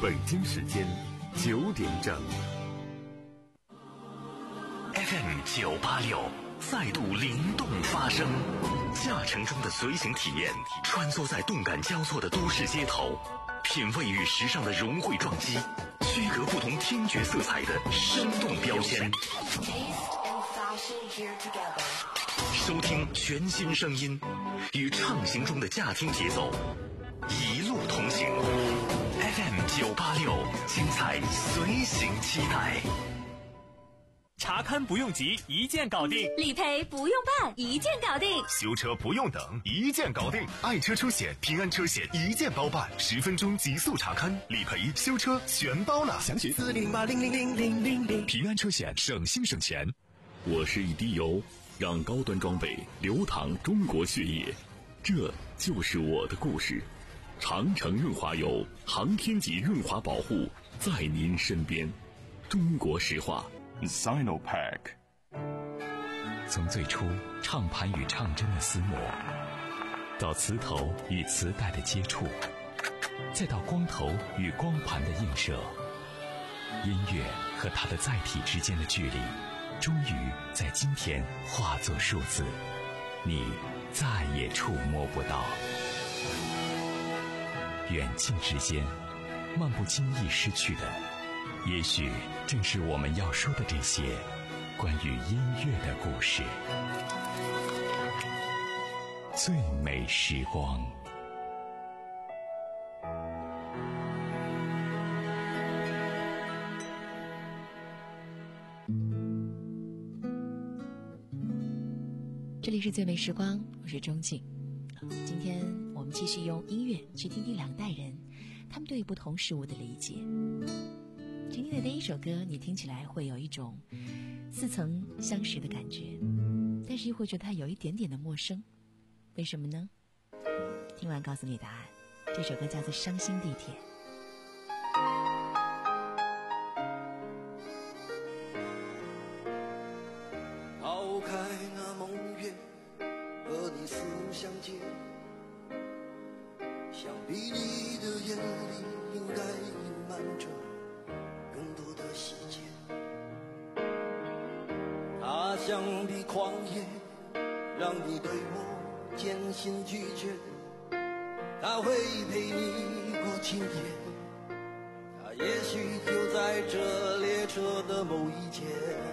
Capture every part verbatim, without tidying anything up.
北京时间九点整。 F M 九八六再度灵动发声，驾乘中的随行体验，穿梭在动感交错的都市街头，品味与时尚的融汇撞击，区隔不同听觉色彩的生动标签。收听全新声音，与畅行中的驾听节奏，一路同行。F M 九八六，精彩随行期待。 查勘不用急，一键搞定； 理赔不用办，一键搞定； 修车不用等，一键搞定。爱车出险，平安车险一键包办，十分钟极速查勘，理赔、修车全包了。详询四零八零零零零零零。平安车险，省心省钱。 我是一滴油，让高端装备流淌中国血液，这就是我的故事。长城润滑油，航天级润滑保护，在您身边。中国石化。 Sinopack。 从最初唱盘与唱针的厮磨，到磁头与磁带的接触，再到光头与光盘的映射，音乐和它的载体之间的距离终于在今天化作数字，你再也触摸不到。远近之间，漫不经意失去的，也许正是我们要说的这些关于音乐的故事。最美时光。 这里是最美时光，我是钟静。今天我们继续用音乐去听听两代人他们对不同事物的理解。今天的第一首歌，你听起来会有一种似曾相识的感觉，但是又会觉得它有一点点的陌生。为什么呢？听完告诉你答案。这首歌叫做《伤心地铁》。 抛开那梦月，和你四目相接，想必你的眼里应该隐瞒着更多的细节。他像比狂野，让你对我渐行拒绝。他会陪你过今夜，他也许就在这列车的某一节。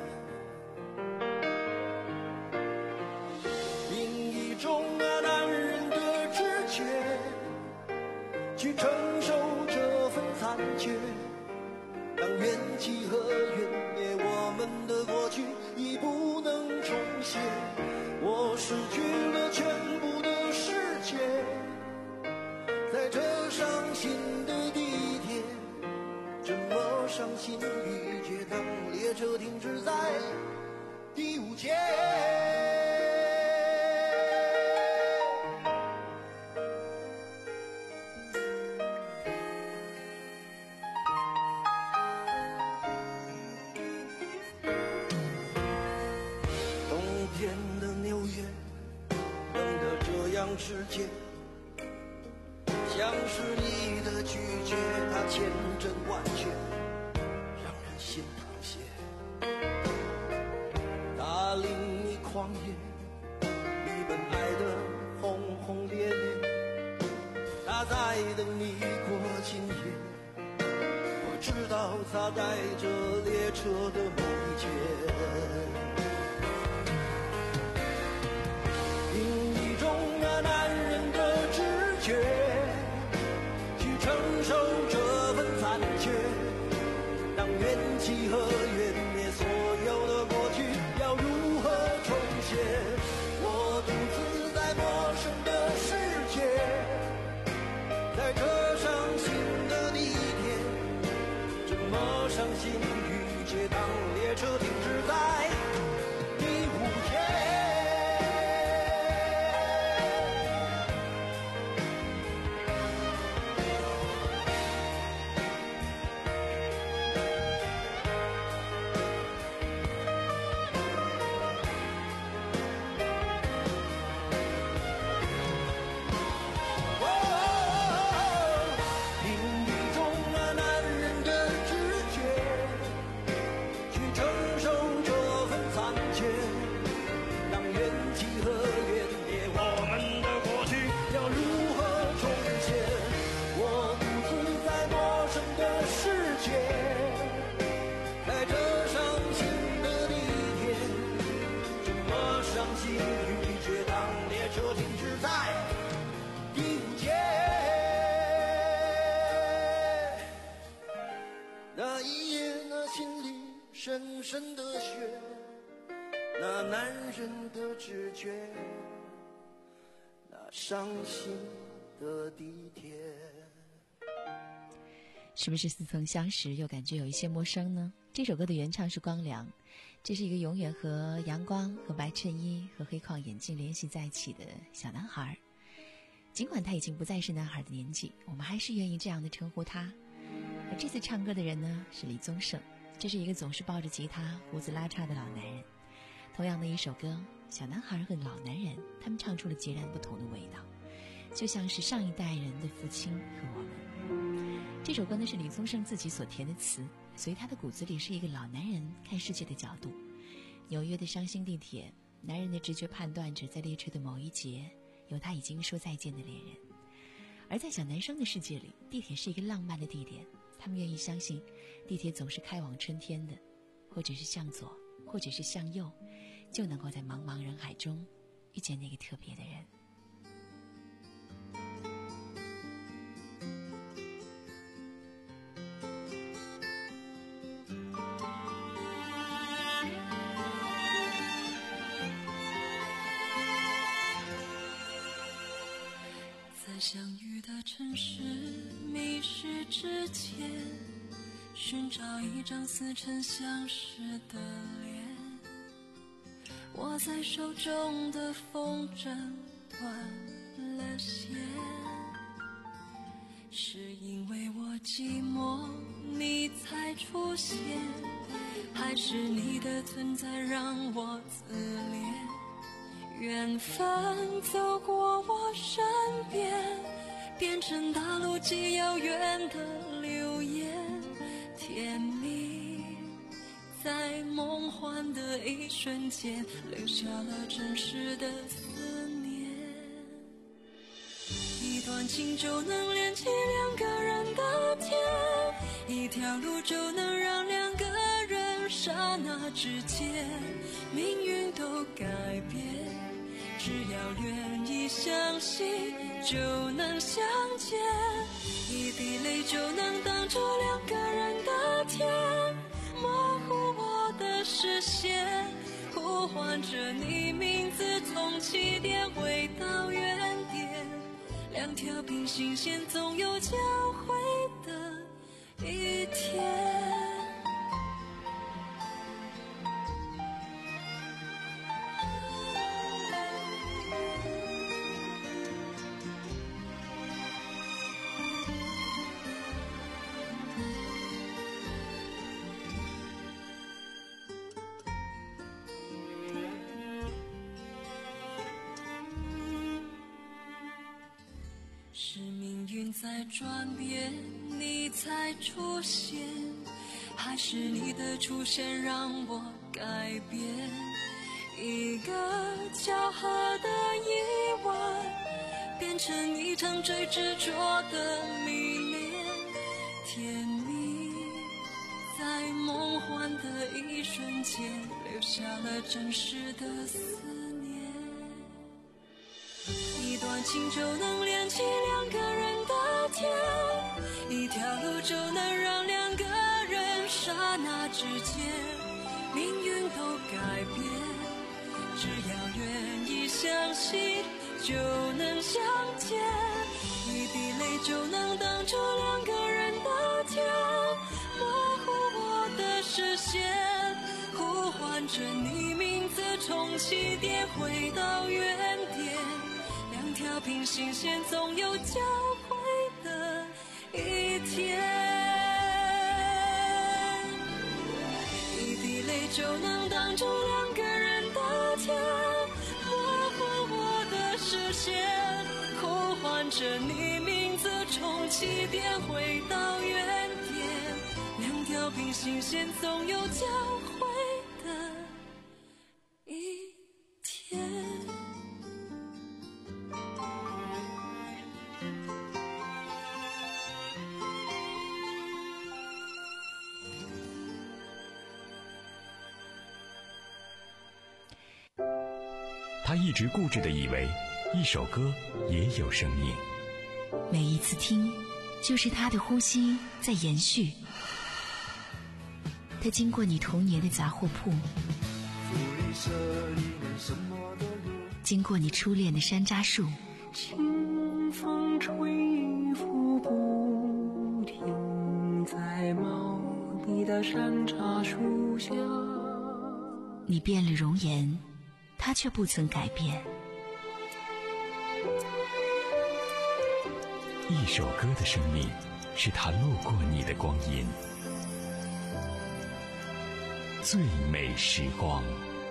另一种啊男人的直觉，去承受这份残缺。当怨气和怨灭，我们的过去已不能重现。我失去了全部的世界，在这伤心的地铁，这么伤心欲绝。当列车停止在第五节，世界像是你的拒绝，它千真万确，让人心淌血。它令你狂野，你本爱的轰轰烈烈。它在等你过今夜，我知道它在这列车的某一节。男人的直觉，去承受这份残缺。当怨气和怨灭，所有的过去要如何重写？我独自在陌生的世界，在这伤心的地铁，这么伤心欲绝。当列车停止在第五节。另一种啊男更深的雪，那男人的直觉，那伤心的地铁。 是不是似曾相识又感觉有一些陌生呢？这首歌的原唱是光良，这是一个永远和阳光和白衬衣和黑框眼镜联系在一起的小男孩。尽管他已经不再是男孩的年纪，我们还是愿意这样的称呼他。而这次唱歌的人呢，是李宗盛，这是一个总是抱着吉他胡子拉碴的老男人。同样的一首歌，小男孩和老男人，他们唱出了截然不同的味道，就像是上一代人的父亲和我们。这首歌呢是李宗盛自己所填的词，所以他的骨子里是一个老男人看世界的角度。纽约的伤心地铁，男人的直觉判断着在列车的某一节有他已经说再见的恋人。而在小男生的世界里，地铁是一个浪漫的地点，他们愿意相信地铁总是开往春天的，或者是向左，或者是向右，就能够在茫茫人海中遇见那个特别的人。 在相遇的城市迷失之前，寻找一张似曾相识的脸。握在手中的风筝断了线，是因为我寂寞你才出现，还是你的存在让我自怜？缘分走过我身边，变成大陆极遥远的流言，甜蜜在梦幻的一瞬间留下了真实的思念。一段情就能连起两个人的天，一条路就能让两个人刹那之间命运都改变。只要愿意相信就能相见，一滴泪就能挡住两个人的天，模糊我的视线，呼唤着你名字，从起点回到原点，两条平行线总有交汇的一天。是命运在转变，你才出现，还是你的出现让我改变？一个巧合的意外，变成一场最执着的迷恋，甜蜜在梦幻的一瞬间留下了真实的思念。一段情就能连起两个人的天，一条路就能让两个人刹那之间命运都改变。只要愿意相信就能相见，一滴泪就能挡住两个人的天，模糊我的视线，呼唤着你名字，从起点回到原点，两条平行线总有交汇的一天。一滴泪就能挡住两个人的天，模糊我的视线，呼唤着你名字，从起点回到原点，两条平行线总有交汇的一天。 他一直固执地以为一首歌也有生命， 每一次听就是他的呼吸在延续。 它经过你童年的杂货铺，经过你初恋的山楂树， 清风吹拂不停，在茂密的山楂树下。 你变了容颜，它却不曾改变。 一首歌的生命，是它路过你的光阴。最美时光。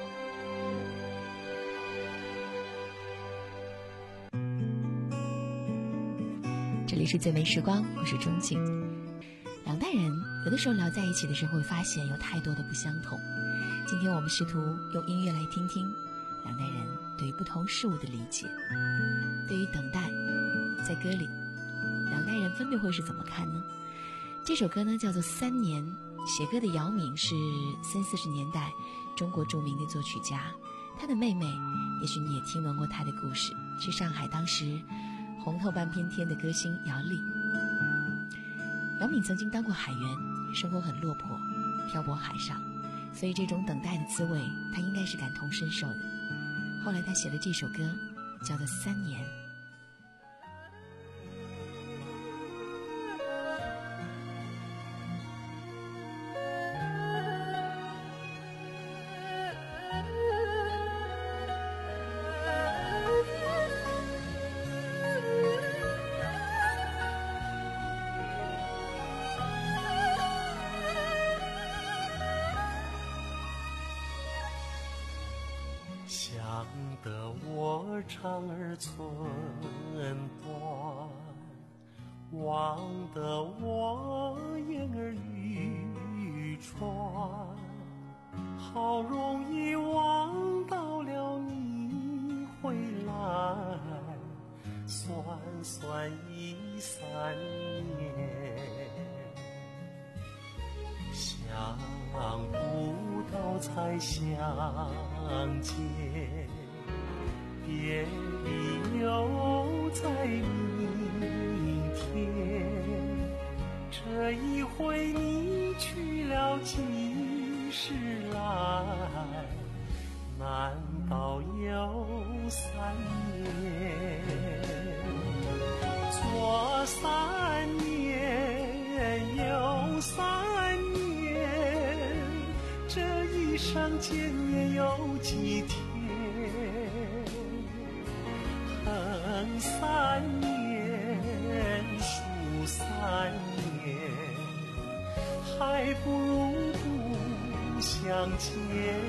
这里是最美时光，我是钟静。两代人有的时候聊在一起的时候，会发现有太多的不相同。今天我们试图用音乐来听听两代人对于不同事物的理解。对于等待，在歌里两代人分别会是怎么看呢？这首歌呢叫做《三年》，写歌的姚敏是三四十年代中国著名的作曲家，他的妹妹也许你也听闻过他的故事，是上海当时红透半边天的歌星姚丽。姚敏曾经当过海员，生活很落魄，漂泊海上，所以这种等待的滋味他应该是感同身受的。后来他写了这首歌叫做《三年》。 想得我肠儿寸断，望得我眼儿欲穿，好容易望到了你回来，算算已三年，想不到才相见，别离又在明天，这一回你去了几时来，难道有三年？左三年右三年，这一生见面有几天？恨三年数三年，还不如不相见。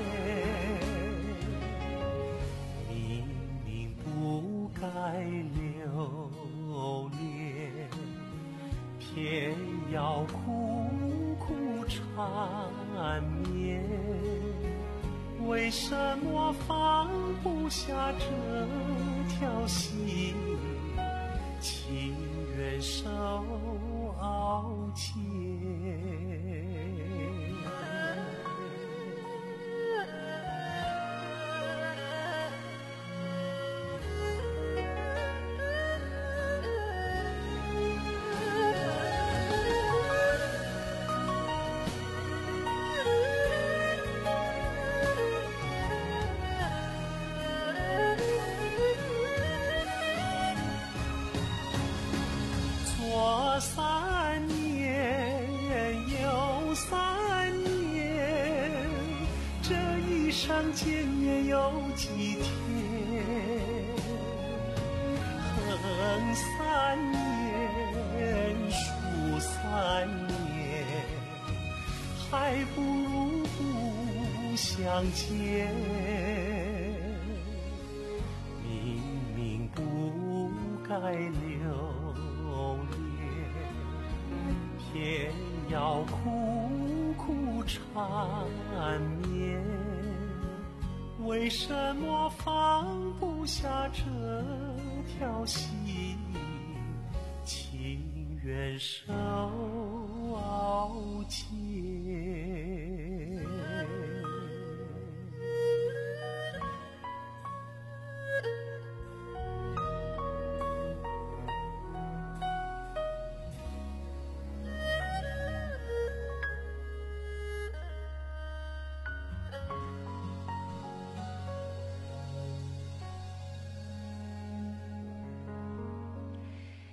明明不该留恋，偏要苦苦缠绵，为什么放不下这条心，情愿受熬煎。左三年右三年，这一生见面有几天？恨三年数三年，还不如不相见。明明不该留恋，偏要苦苦缠绵，为什么放不下这条心，情愿受熬煎。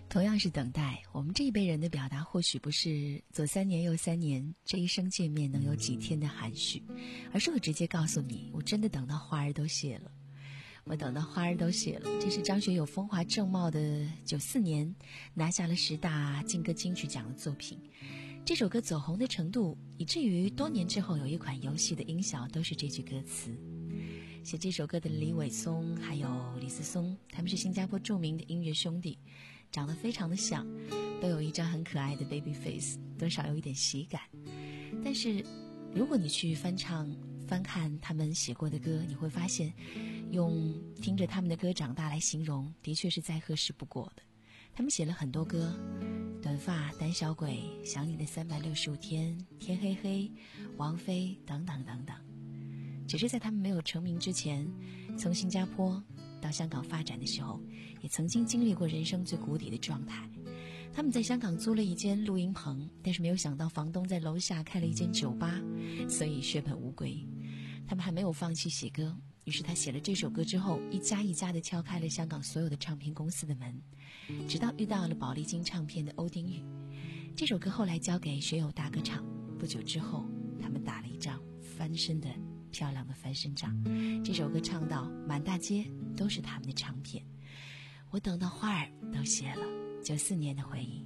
同样是等待，我们这一辈人的表达或许不是左三年右三年，这一生见面能有几天的含蓄，而是我直接告诉你，我真的等到花儿都谢了。我等到花儿都谢了，这是张学友风华正茂的九四年拿下了十大劲歌金曲奖的作品。这首歌走红的程度，以至于多年之后有一款游戏的音效都是这句歌词。写这首歌的李伟松还有李思松，他们是新加坡著名的音乐兄弟，长得非常的像，都有一张很可爱的 baby face， 多少有一点喜感。但是如果你去翻唱翻看他们写过的歌，你会发现用听着他们的歌长大来形容的确是再合适不过的。他们写了很多歌，短发、胆小鬼、想你的三百六十五天、天黑黑、王菲等等等等。只是在他们没有成名之前，从新加坡到香港发展的时候，也曾经经历过人生最谷底的状态。他们在香港租了一间录音棚，但是没有想到房东在楼下开了一间酒吧，所以血本无归。他们还没有放弃写歌，于是他写了这首歌之后，一家一家地敲开了香港所有的唱片公司的门，直到遇到了宝丽金唱片的欧丁宇。这首歌后来交给学友大歌唱，不久之后他们打了一张翻身的漂亮的翻身仗。这首歌唱到满大街都是他们的唱片。我等到花儿都谢了，九四年的回忆。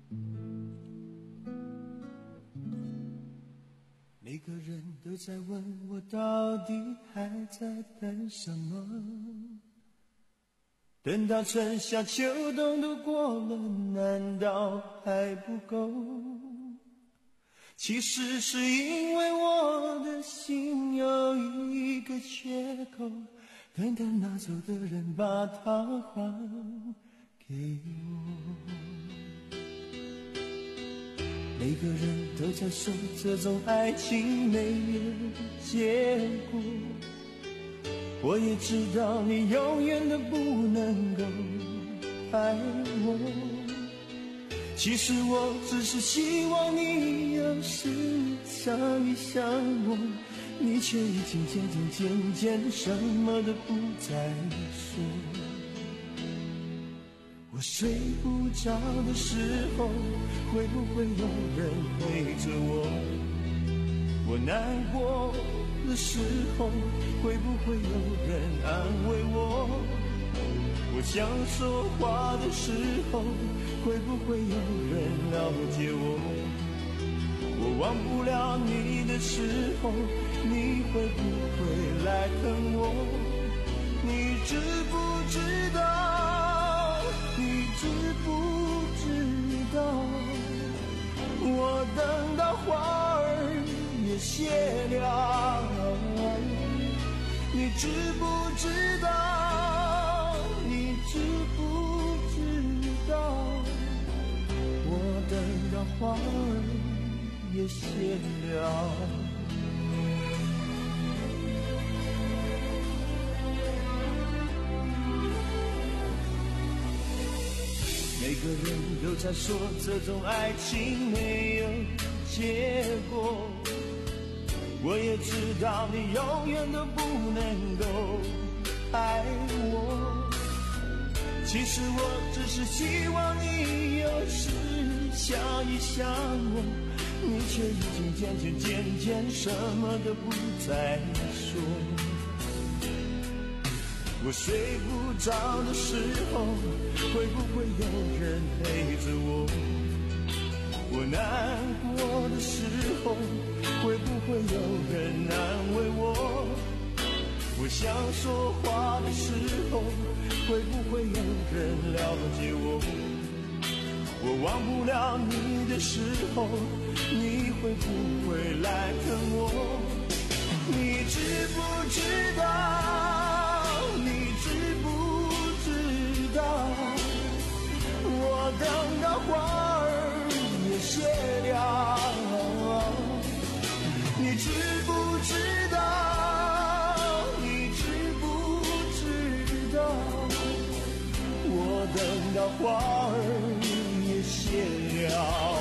每个人都在问我到底还在等什么，等到春夏秋冬都过了，难道还不够？其实是因为我的心有一个缺口，等待拿走的人把它还给我。每个人都在说这种爱情没有结果，我也知道你永远都不能够爱我。其实我只是希望你有时想一想我，你却已经渐渐渐渐什么都不再说。我睡不着的时候，会不会有人陪着我？我难过的时候，会不会有人安慰我？我想说话的时候，会不会有人了解我？我忘不了你的时候，你会不会来疼我？你知不知道？你知不知道？我等到花儿也谢了，你知不知道？你知不知道？我等到花儿也谢了。每个人都在说这种爱情没有结果，我也知道你永远都不能够爱我。其实我只是希望你有时想一想我，你却已经渐渐渐渐什么都不再说。我睡不着的时候，会不会有人陪着我？我难过的时候，会不会有人安慰我？我想说话的时候，会不会有人了解我？我忘不了你的时候，你会不会来疼我？你知不知道？你知不知道？我等到花儿也谢了，你知不知道？你知不知道？我等到花儿也谢了。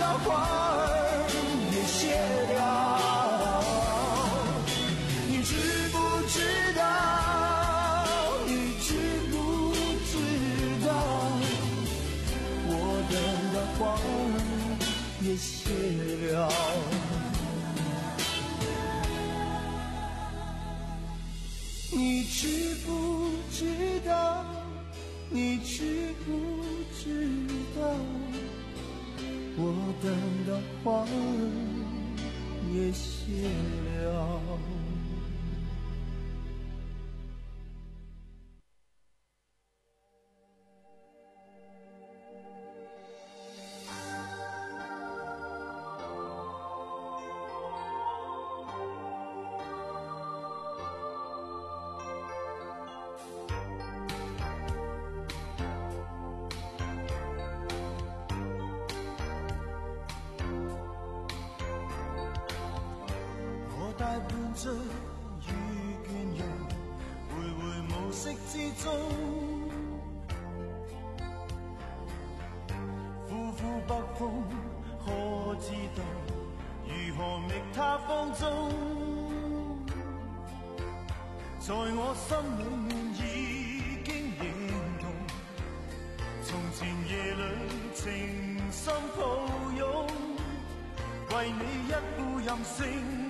花儿也谢了。你知不知道？你知不知道？我等的花儿也谢了。你知不知道？你知不知道？我等的花儿也谢了。大伴着遇倦人，徘徊暮色之中，呼呼北風，可知道如何覓他芳蹤？在我心裏面已經認同，從前夜裏情深抱擁，為你一副任性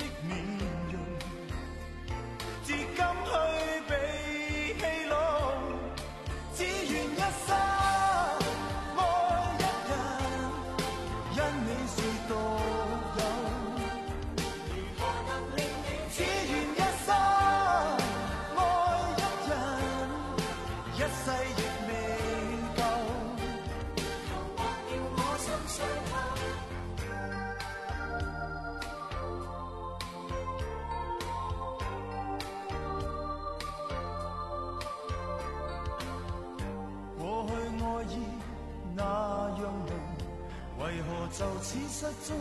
至今去被戲弄，只願一生愛一人，因你是獨有。如何能令你只願一生愛一人，一世亦未夠。求忘了我心傷透。那樣濃，為何就此失蹤？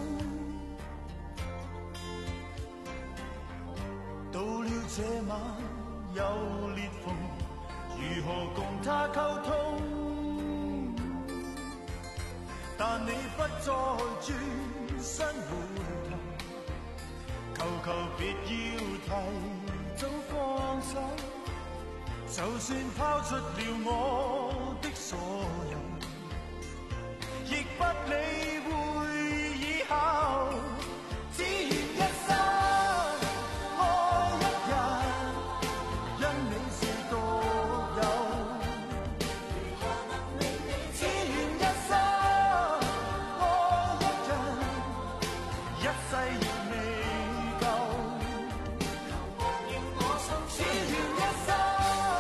到了這晚有裂縫，如何共他溝通？但你不再轉身回頭，求求別要提早放手。就算拋出了我的所有，亦不理會以後，只願一生愛一人，因你是獨有。如何能令你只願一生愛一人，一世亦未夠。求忘了我心，只願一生。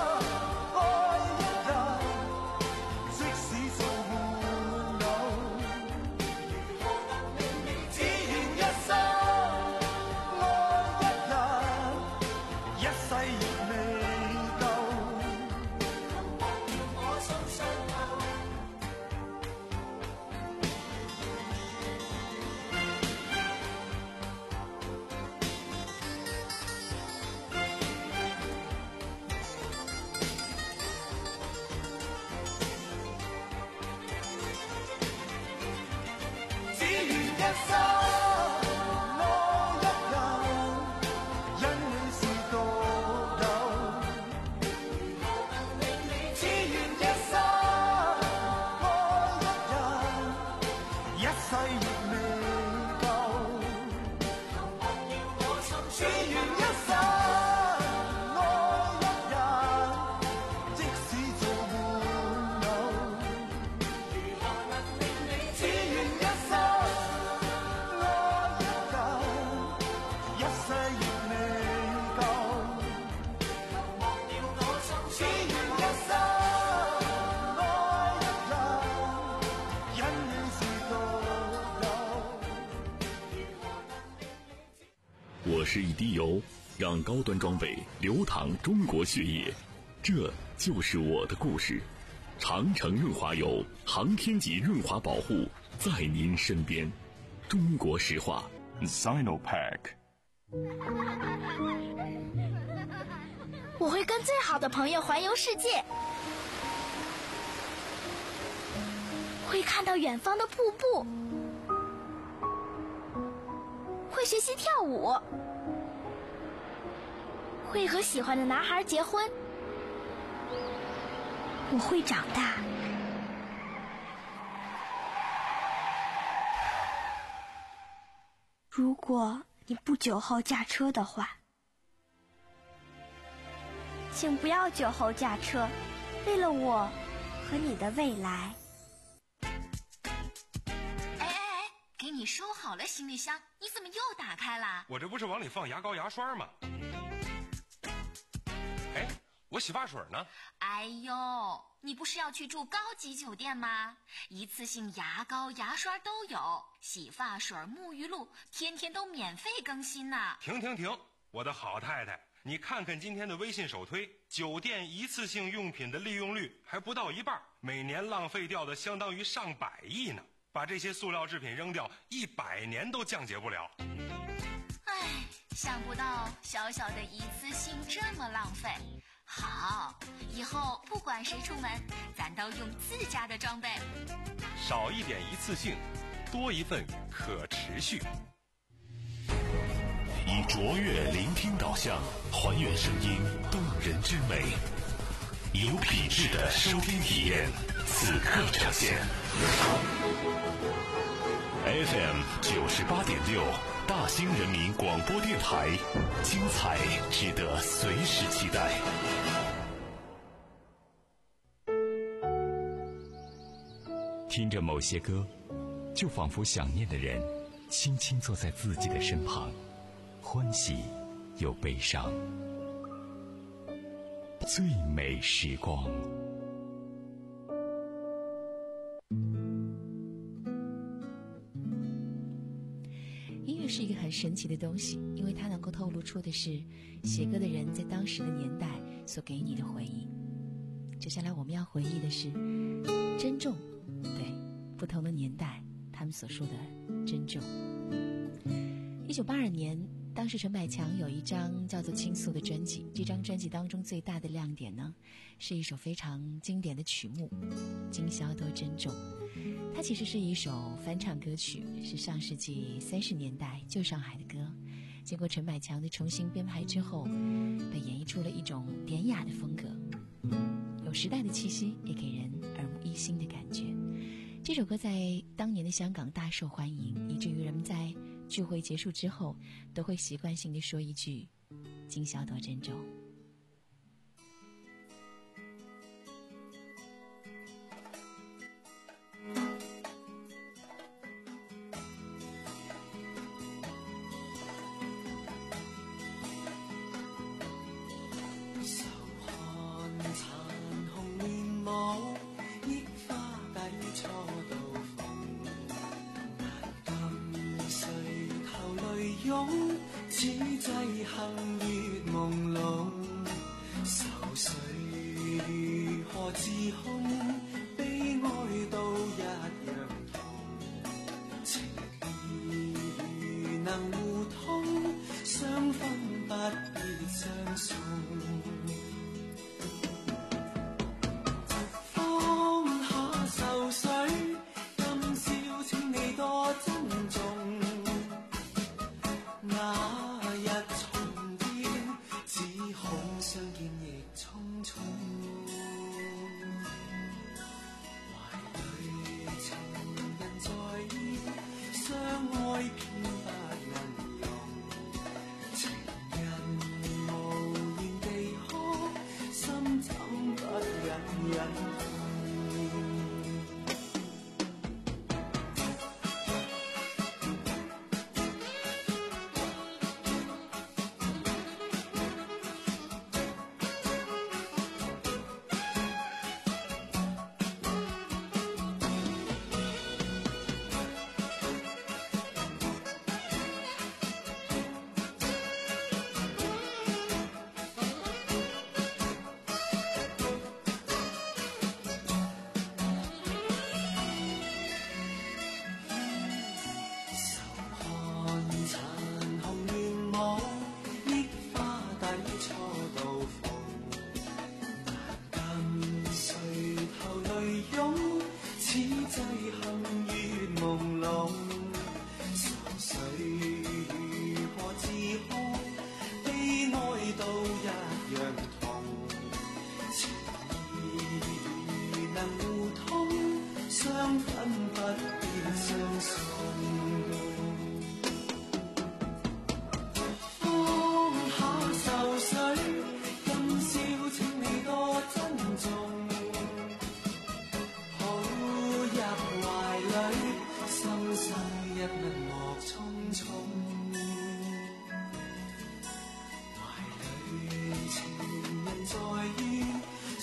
我是一滴油，让高端装备流淌中国血液，这就是我的故事。长城润滑油，航天级润滑保护，在您身边。中国石化 Sinopack。 我会跟最好的朋友环游世界，会看到远方的瀑布， 会学习跳舞，会和喜欢的男孩结婚。我会长大。如果你不酒后驾车的话，请不要酒后驾车，为了我和你的未来。 哎哎哎，给你收好了行李箱，你怎么又打开了？ 我这不是往里放牙膏牙刷吗？哎，我洗发水呢？ 哎呦，你不是要去住高级酒店吗？一次性牙膏牙刷都有，洗发水沐浴露天天都免费更新呢。 停停停，我的好太太，你看看今天的微信首推，酒店一次性用品的利用率还不到一半，每年浪费掉的相当于上百亿呢。把这些塑料制品扔掉，一百年都降解不了。 唉，想不到小小的一次性这么浪费。好，以后不管谁出门，咱都用自家的装备。 少一点一次性，多一份可持续。 以卓越聆听导向，还原声音动人之美，以有品质的收听体验，此刻呈现。F M 九十八点六，大兴人民广播电台，精彩值得随时期待。 听着某些歌，就仿佛想念的人轻轻坐在自己的身旁，欢喜又悲伤。最美时光。 音乐是一个很神奇的东西，因为它能够透露出的是写歌的人在当时的年代所给你的回忆。接下来我们要回忆的是珍重，对，不同的年代他们所说的珍重。一九八二年，当时陈百强有一张叫做《倾诉》的专辑，这张专辑当中最大的亮点呢，是一首非常经典的曲目《今宵多珍重》。它其实是一首翻唱歌曲，是上世纪三十年代旧上海的歌，经过陈百强的重新编排之后，被演绎出了一种典雅的风格，有时代的气息，也给人耳目一新的感觉。这首歌在当年的香港大受欢迎，以至于人们在聚会结束之后都会习惯性地说一句今宵多珍重。 此際行月朦朧，愁緒如何自控？悲哀都一樣痛，情義如能互通，相分不必相送。放下愁緒，今宵請你多珍重。那日重見，只恐相見亦匆匆。懷裏情人在意，相愛偏不能容。情人無言地哭，心怎不忍忍痛。此際行月朦朧，愁緒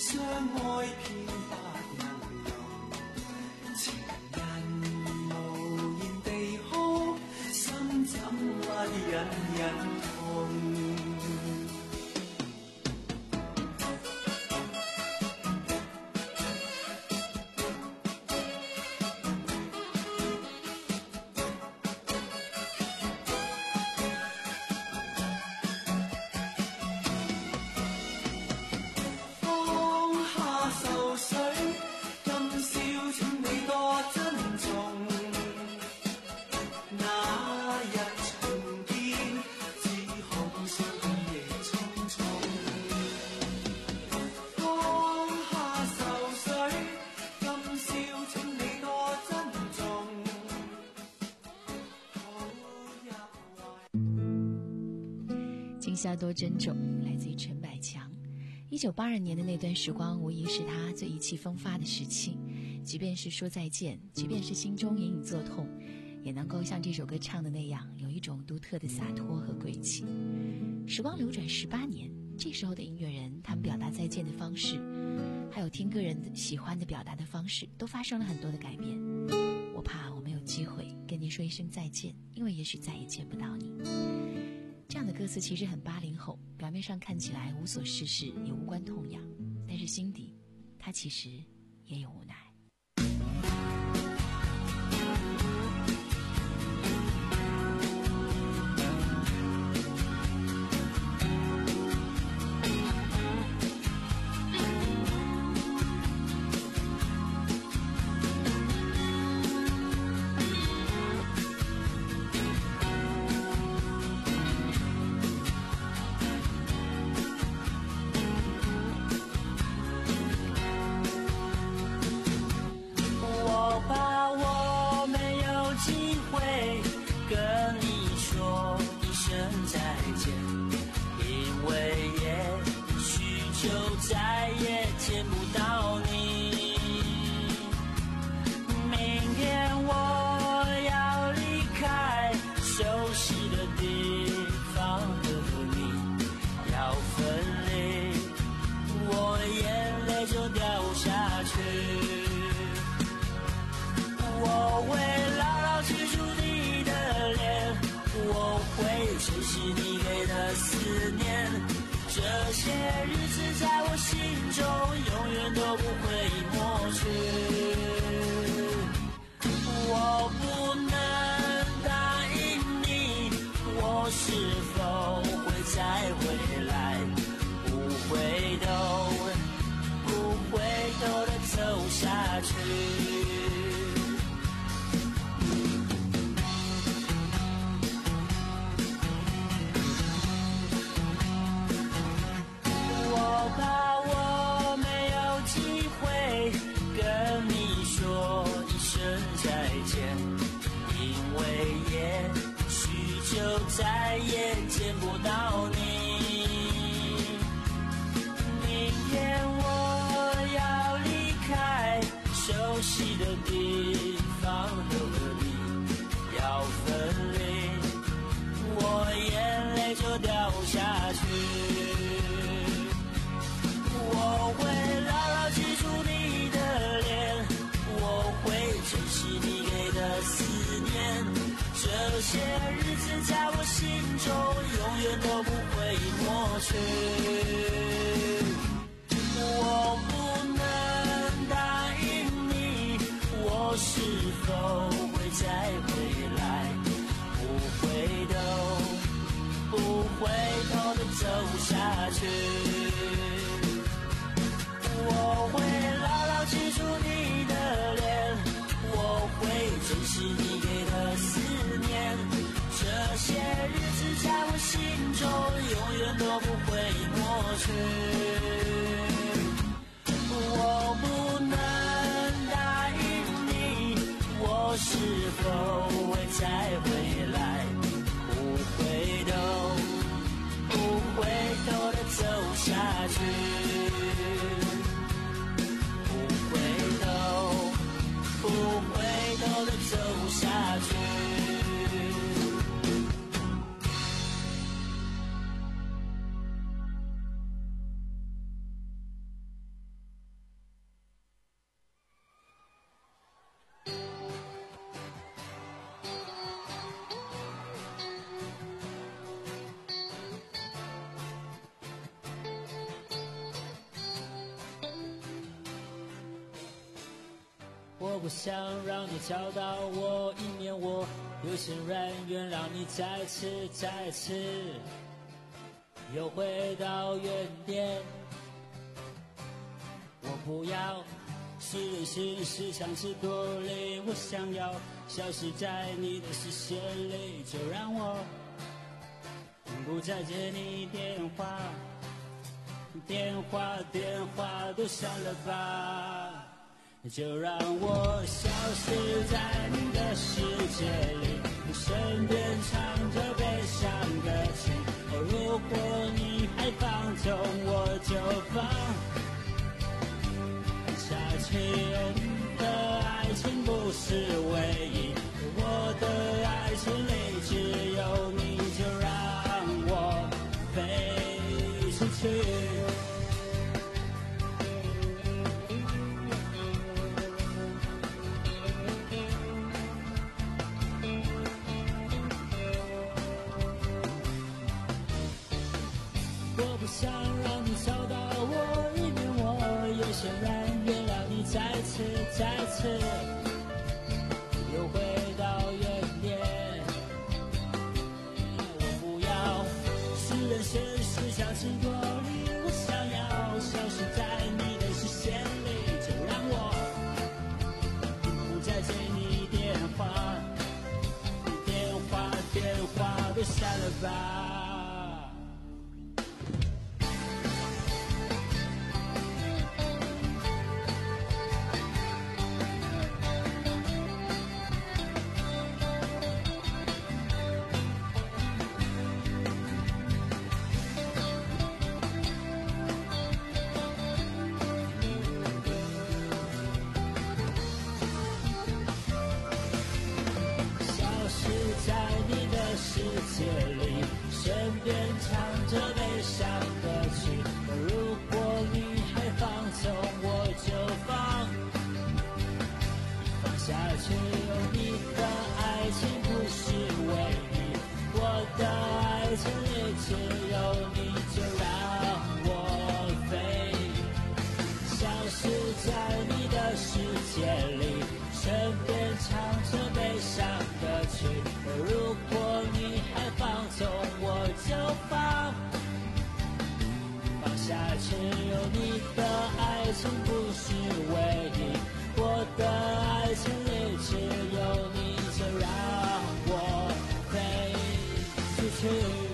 相愛偏不能容，情人無言地哭，心怎屈隱隱痛。 今宵多珍重，来自于陈百强。一九八二年的那段时光，无疑是他最意气风发的时期。即便是说再见，即便是心中隐隐作痛，也能够像这首歌唱的那样，有一种独特的洒脱和贵气。时光流转十八年，这时候的音乐人，他们表达再见的方式，还有听歌人喜欢的表达的方式，都发生了很多的改变。我怕我没有机会跟你说一声再见，因为也许再也见不到你。这样的歌词其实很八零后，表面上看起来无所事事，也无关痛痒，但是心底他其实也有无奈。 这些日子在我心中永远都不会抹去，我不能答应你，我是否会再回来，不回头，不回头的走下去。再也见不到你，明天我要离开熟悉的地方和你要分离，我眼泪就掉下去，我会牢牢记住你的脸，我会珍惜你给的思念，这些日子在我心中永远都不会抹去，我不能答应你，我是否会再回来，不回头，不回头的走下去，我会牢牢记住你的脸，我会珍惜你给的思念，这些日子在我心中永远都不会抹去，我不能答应你，我是否会再回来，不回头，不回头的走下去，不回头，不回头的走下去。 我不想让你找到我，以免我有心人愿让你再次再次又回到原点。我不要是人是事像是独立，我想要消失在你的视线里，就让我不再接你电话，电话电话都响了吧，就让我消失在你的世界里，身边唱着悲伤的情，如果你还放纵我就放下去，我的爱情不是唯一，我的爱情里只有你，就让我飞出去。我不想让你找到我，以免我有些人原谅你再次再次又回到原点。我不要是人是事像是多里，我想要消失在你的视线里，就让我不再接你电话，电话电话都响了吧。世界里，身边唱着悲伤的曲，如果你还放纵我就放放下去，有你的爱情不是唯一，我的爱情里只有你，就让我飞，消失在你的世界里，身边唱着悲伤的曲，如果你还放纵我就放放下去，有你的爱情不是唯一，我的爱情里只有你，就让我飞出去。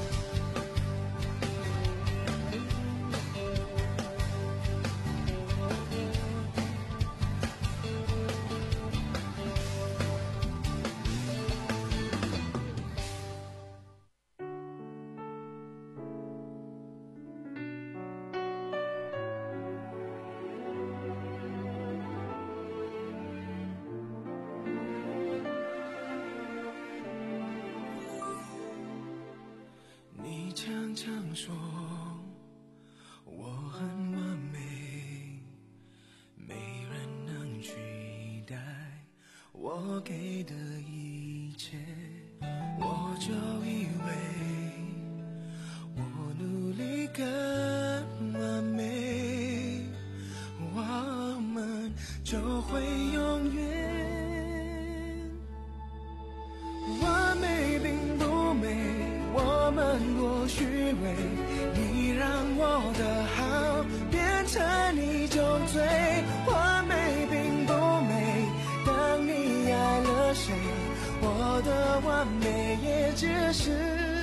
常常说我很完美，没人能取代我给的一切，我就以为我努力更完美，我们就会永远。完美并不美，我们多虚伪，你让我的好变成一种罪。完美并不美，当你爱了谁，我的完美也只是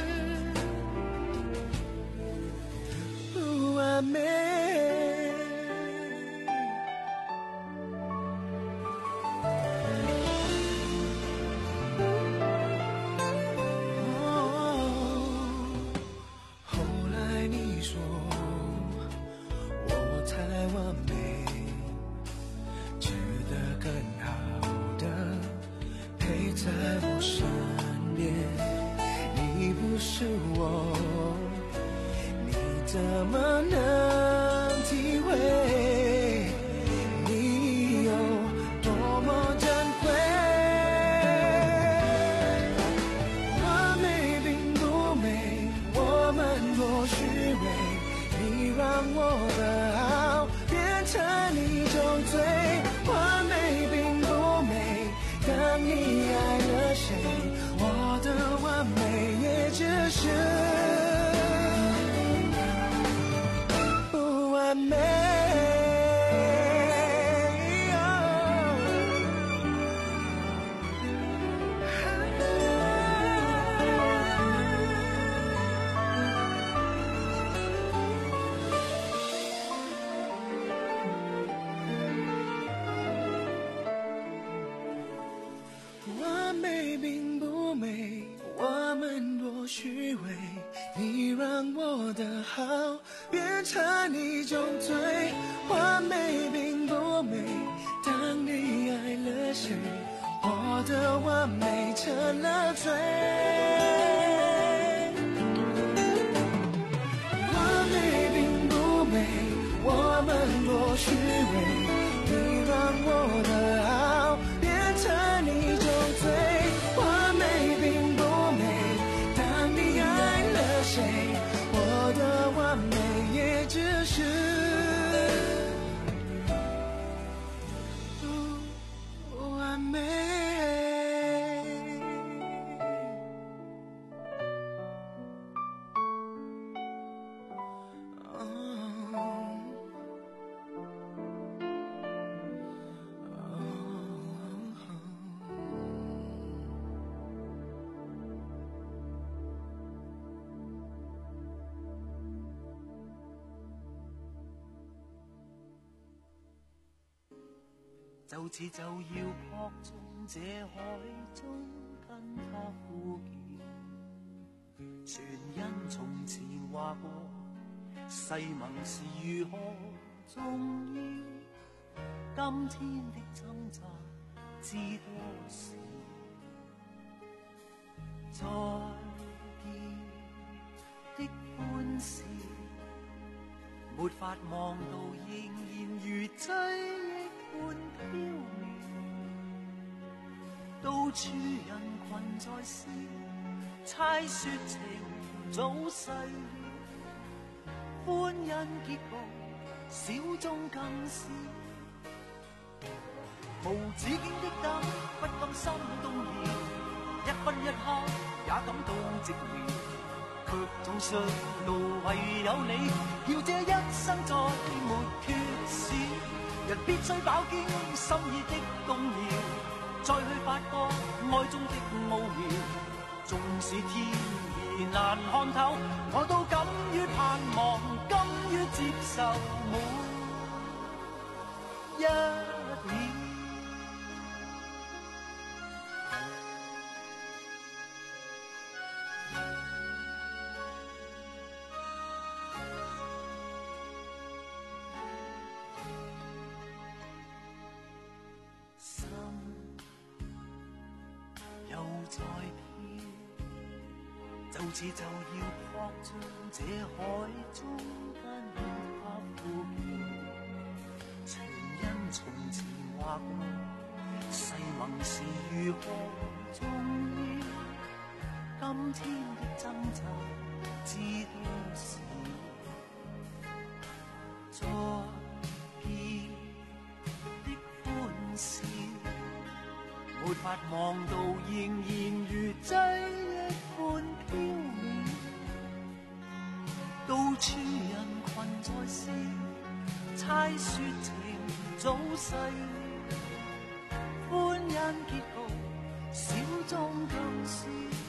不完美。在我身边，你不是我，你怎么能体会你有多么珍贵？完美并不美，我们多虚伪，你让我的好变成一种罪。完美并你中最完美并不美。当你爱了谁，我的完美成了罪。完美并不美，我们多虚伪。你让我的好变成你中最完美并不美。当你爱了谁，我的完美也只是不完美。 就似就要扑進這海中，跟他呼叫，全因從前話過，誓盟是如何重要。今天的掙扎知多少？再見的歡笑，沒法望到，仍然如追憶般飄渺。到處人群在笑，猜說情早逝了，歡欣結局小眾更少。無止境的等，不禁心動搖，一分一刻也感到寂寥，卻總想到唯有你，要這一生再沒缺少。人必須飽經心意的動搖，再去發覺愛中的奧妙。縱使天意難看透，我都敢於盼望，甘於接受每一秒。就似就要撲進這海中，跟他呼叫，全因從前話過，誓盟是如何重要。今天的掙扎知多少？再見的歡笑，沒法望到，仍然如追憶般飄渺。到處人群在笑，猜說情早逝了，歡欣結局小眾更少。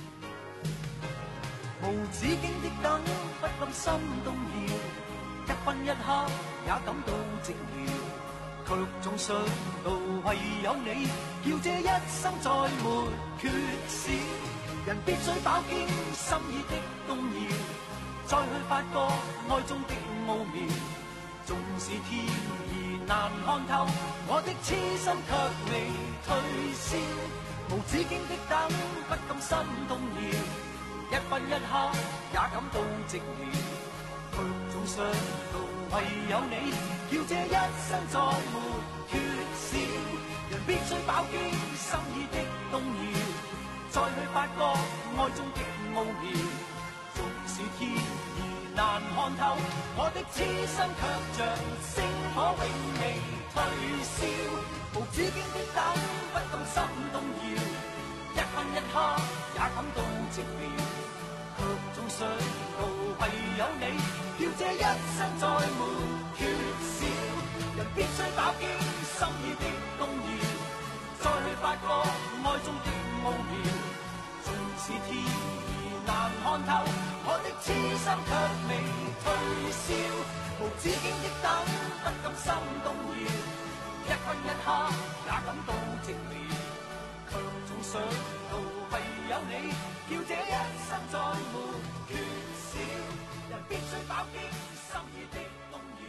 無止境的等，不禁心動搖，一分一刻也感到寂寥，卻總想到唯有你，叫這一生再沒缺少。人必須飽經心意的動搖，再去發覺愛中的奧妙。縱使天意難看透，我的痴心卻未退燒。無止境的等，不禁心動搖，一分一刻也感到寂寥，卻總想到唯有你，叫這一生再沒缺少。人必須飽經心意的動搖，再去發覺愛中的奧妙。縱使天意難看透，我的痴心卻像星火永未退燒。無止境的等，不禁心動搖，一分一刻也感到寂寥，卻總想到唯有你，叫這一生再沒缺少。人必須飽經心意的動搖，再去發覺愛中的奧妙。縱使天意難看透，我的痴心卻未退燒。無止境的等，不禁心動搖，一分一刻也感到寂寥，卻總想到唯有你，叫這一生再沒缺少。人必須飽經心意的動搖。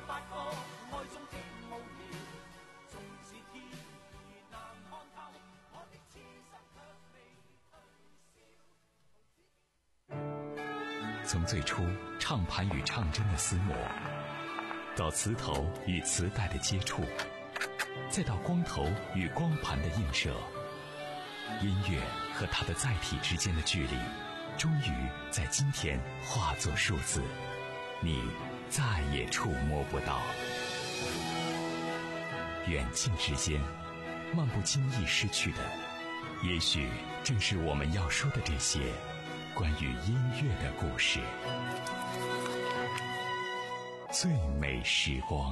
發覺愛中的無聊，縱使天意難看透，我的痴心卻未退燒。 從最初唱盤與唱針的廝磨，到磁頭與磁帶的接觸，再到光頭與光盤的映射，音樂和它的載體之間的距離，終於在今天化作數字，你再也觸摸不到。遠近之間，漫不經意失去的，也許正是我們要說的這些關於音樂的故事。最美時光。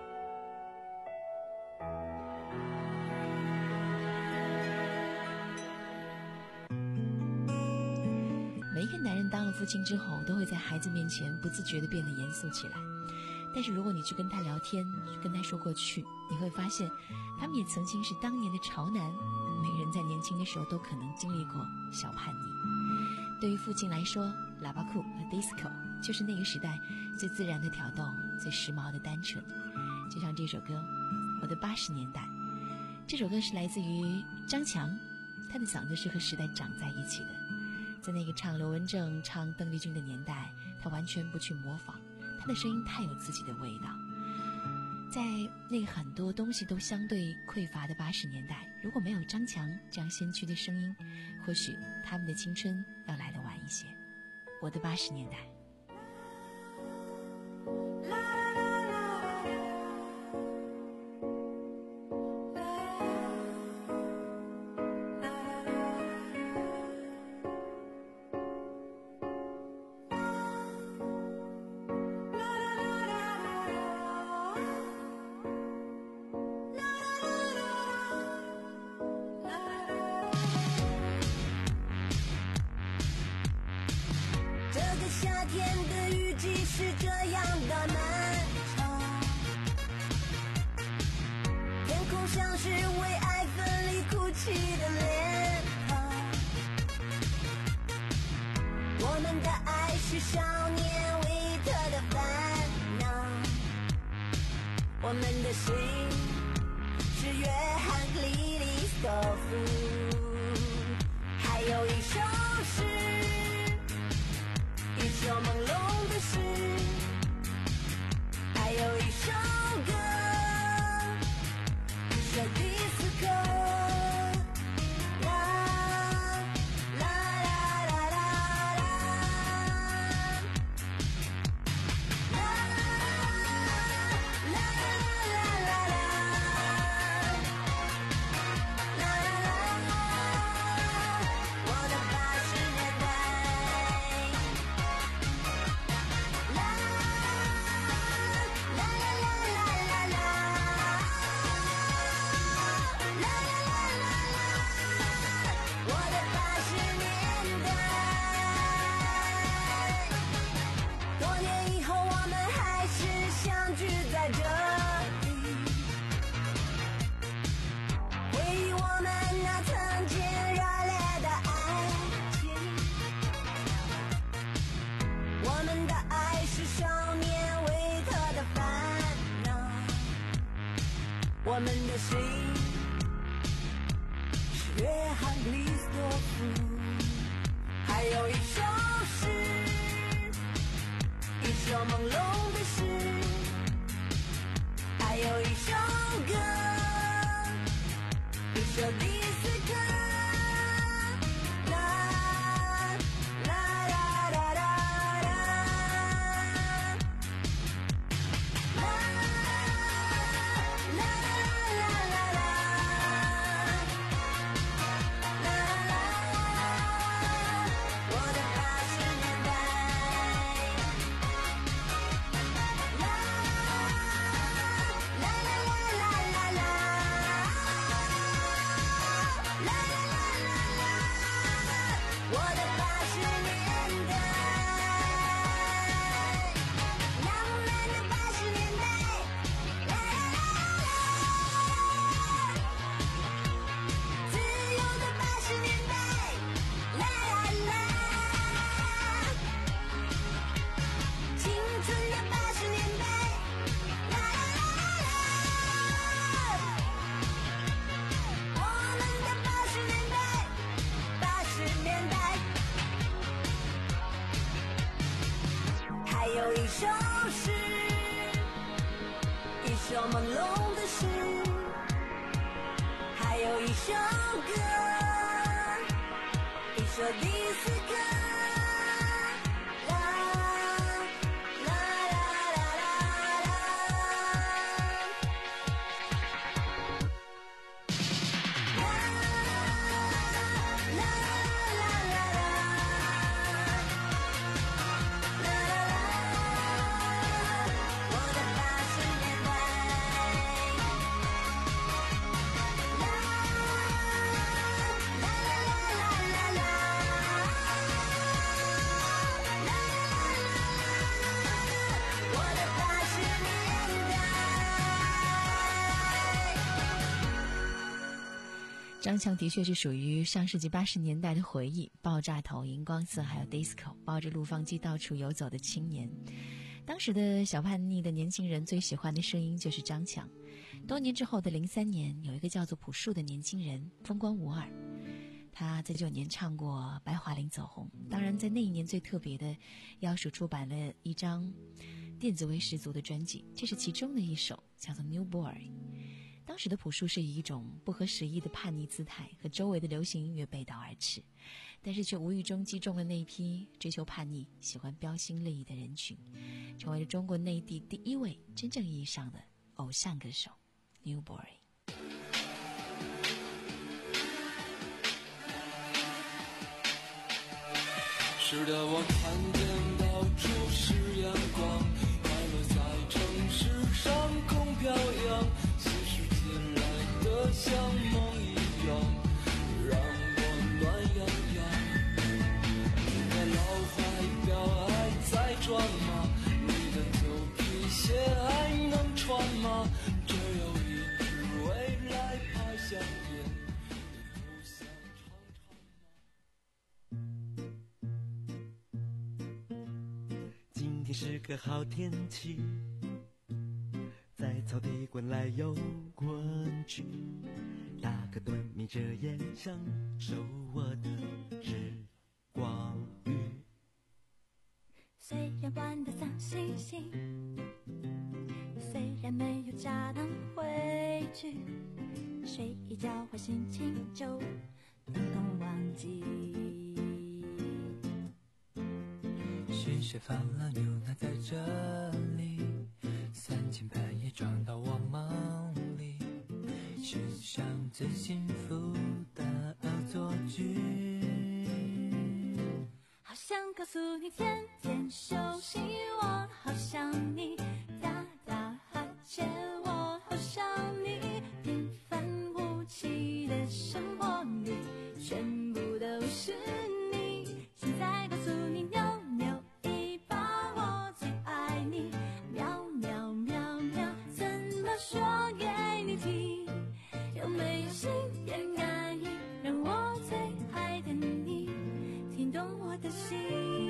每一个男人当了父亲之后，都会在孩子面前不自觉地变得严肃起来。但是如果你去跟他聊天，去跟他说过去，你会发现他们也曾经是当年的潮男。每个人在年轻的时候都可能经历过小叛逆。对于父亲来说，喇叭裤和 disco 就是那个时代最自然的挑逗，最时髦的单纯。就像这首歌《我的八十年代》，这首歌是来自于张强，他的嗓子是和时代长在一起的。在那个唱刘文正、唱邓丽君的年代，他完全不去模仿，他的声音太有自己的味道。在那个很多东西都相对匮乏的八十年代，如果没有张强这样先驱的声音，或许他们的青春要来得晚一些。我的八十年代。 我们的心是约翰克里里斯多夫，还有一首诗，一首朦胧的诗，还有一首歌，一首迪斯科。我们的心是约翰克里斯多夫，还有一首诗，一首朦胧的诗，还有一首歌，一首迪斯科。啦首朦胧的诗，还有一首歌，一首第四歌。 张强的确是属于上世纪八十年代的回忆，爆炸头、荧光色还有 disco， 抱着录放机到处游走的青年。当时的小叛逆的年轻人最喜欢的声音就是张强。多年之后的零三年，有一个叫做朴树的年轻人风光无二，他在九年唱过《白桦林走红》，当然在那一年最特别的，要数出版了一张电子味十足的专辑，这是其中的一首，叫做《New Boy》。当时的朴树是以一种不合时宜的叛逆姿态和周围的流行音乐背道而驰，但是却无意中击中了那一批追求叛逆、喜欢标新立异的人群，成为了中国内地第一位真正意义上的偶像歌手 New Boy。 是的，我看见到处是阳光，快乐在城市上空飘扬，像梦一样让我暖洋洋。你的老怀表还在转吗？你的旧皮鞋还能穿吗？只有一只未来牌香烟，你不想尝尝吗？ 今天是个好天气，在草地滚来又滚去，打个盹眯着眼享受我的日光浴。 虽然玩得脏兮兮，虽然没有家当回去，睡一觉坏心情就统统忘记。 雪雪放了牛奶在这里，三更半夜撞到我梦里，世上最幸福的恶作剧。 好想告诉你天天休息，我好想你，打打哈欠我好想你，平凡无奇的生活里全部都是你。现在告诉你扭扭尾巴我最爱你，喵喵喵喵怎么说给你听？有没有心电感应让我最爱的你听懂我的心？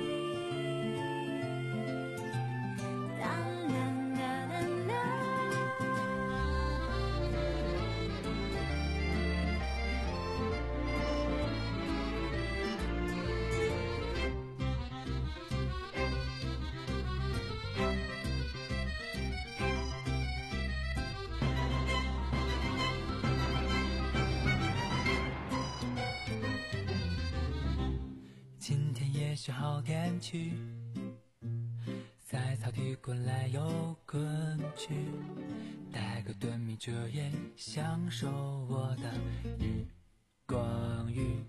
是好天气，在草地滚来又滚去，带个盹眯着眼享受我的日光浴。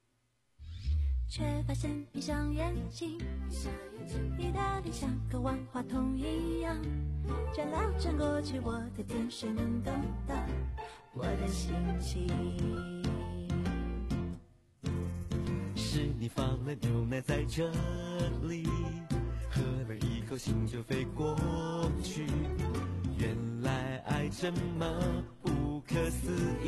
却发现闭上眼睛，你的脸像个万花筒一样，转来转过去，我的天谁能懂得我的心情？ 是你放了牛奶在这里，喝了一口心就飞过去，原来爱这么不可思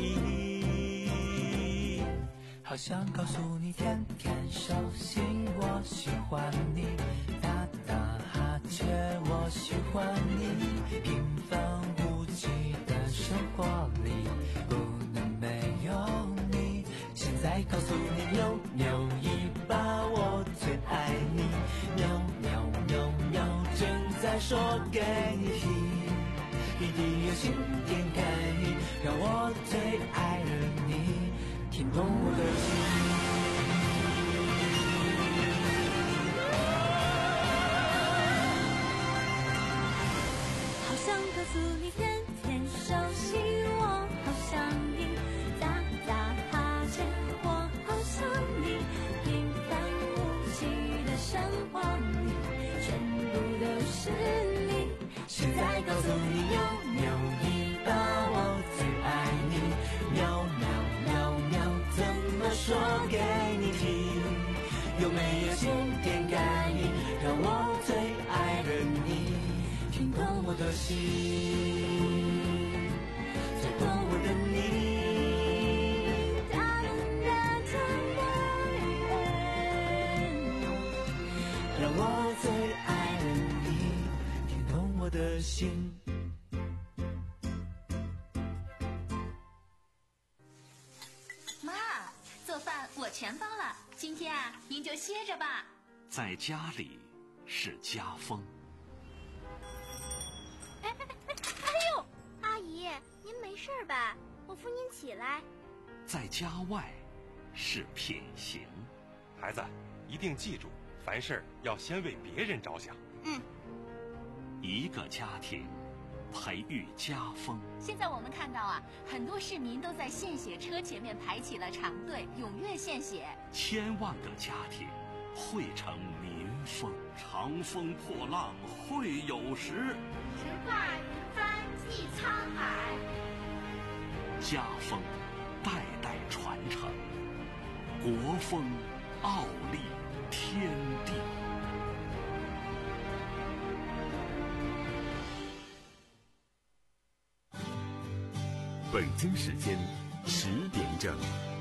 议。 好想告诉你天天休息我喜欢你，打打哈欠我喜欢你，平凡无奇的生活里不能没有你。现在告诉你扭扭尾巴我最爱你，喵喵喵喵正在说给你听，一定有心点感应，让我最爱的你听懂我的心。 好想告诉你，天天熟悉我，好想你打打哈欠，我好想你平凡无奇的生活里，全部都是你。 现在告诉你，喵喵一把我最爱你，喵喵喵喵，怎么说给你听？有没有心电感应，让我最爱的你听懂我的心，最懂我的你。 大人的疼爱， 让我最爱的你听懂我的心。 妈，做饭我全包了，今天啊，您就歇着吧。 在家里是家风。 哎哎哎哎呦，阿姨，您没事吧？我扶您起来。 在家外是品行。 孩子，一定记住，凡事要先为别人着想。 嗯。 一个家庭培育家风。 现在我们看到啊，很多市民都在献血车前面排起了长队，踊跃献血。 千万个家庭汇成民风。长风破浪会有时， 直挂云帆济沧海。 家风代代传承，国风傲立天地。 北京时间十点整。